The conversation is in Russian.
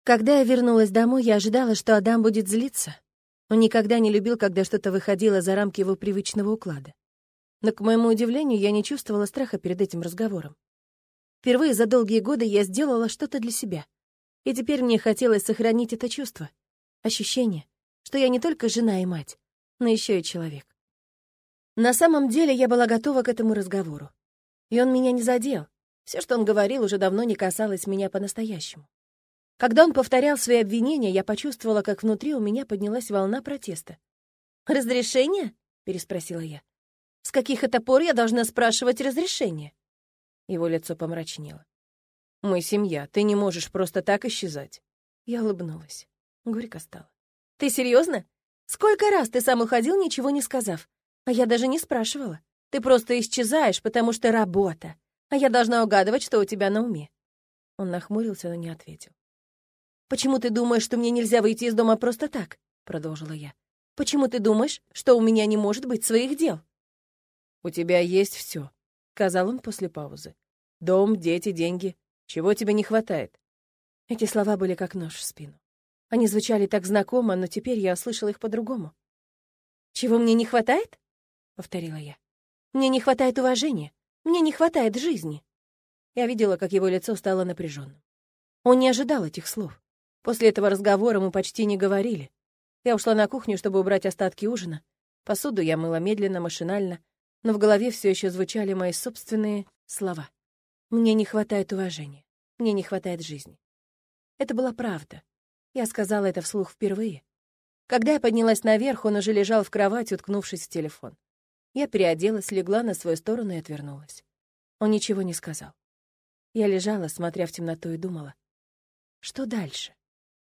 Когда я вернулась домой, я ожидала, что Адам будет злиться. Он никогда не любил, когда что-то выходило за рамки его привычного уклада. Но, к моему удивлению, я не чувствовала страха перед этим разговором. Впервые за долгие годы я сделала что-то для себя. И теперь мне хотелось сохранить это чувство, ощущение, что я не только жена и мать, но еще и человек. На самом деле я была готова к этому разговору. И он меня не задел. Все, что он говорил, уже давно не касалось меня по-настоящему. Когда он повторял свои обвинения, я почувствовала, как внутри у меня поднялась волна протеста. «Разрешение?» — переспросила я. «С каких это пор я должна спрашивать разрешение?» Его лицо помрачнело. «Мы семья, ты не можешь просто так исчезать». Я улыбнулась. Горько стало. «Ты серьезно? Сколько раз ты сам уходил, ничего не сказав? А я даже не спрашивала. Ты просто исчезаешь, потому что работа. А я должна угадывать, что у тебя на уме». Он нахмурился, но не ответил. «Почему ты думаешь, что мне нельзя выйти из дома просто так?» — продолжила я. «Почему ты думаешь, что у меня не может быть своих дел?» «У тебя есть все», — сказал он после паузы. «Дом, дети, деньги. Чего тебе не хватает?» Эти слова были как нож в спину. Они звучали так знакомо, но теперь я услышала их по-другому. «Чего мне не хватает?» — повторила я. «Мне не хватает уважения. Мне не хватает жизни». Я видела, как его лицо стало напряженным. Он не ожидал этих слов. После этого разговора мы почти не говорили. Я ушла на кухню, чтобы убрать остатки ужина. Посуду я мыла медленно, машинально, но в голове все еще звучали мои собственные слова. «Мне не хватает уважения. Мне не хватает жизни». Это была правда. Я сказала это вслух впервые. Когда я поднялась наверх, он уже лежал в кровати, уткнувшись в телефон. Я переоделась, легла на свою сторону и отвернулась. Он ничего не сказал. Я лежала, смотря в темноту, и думала, что дальше?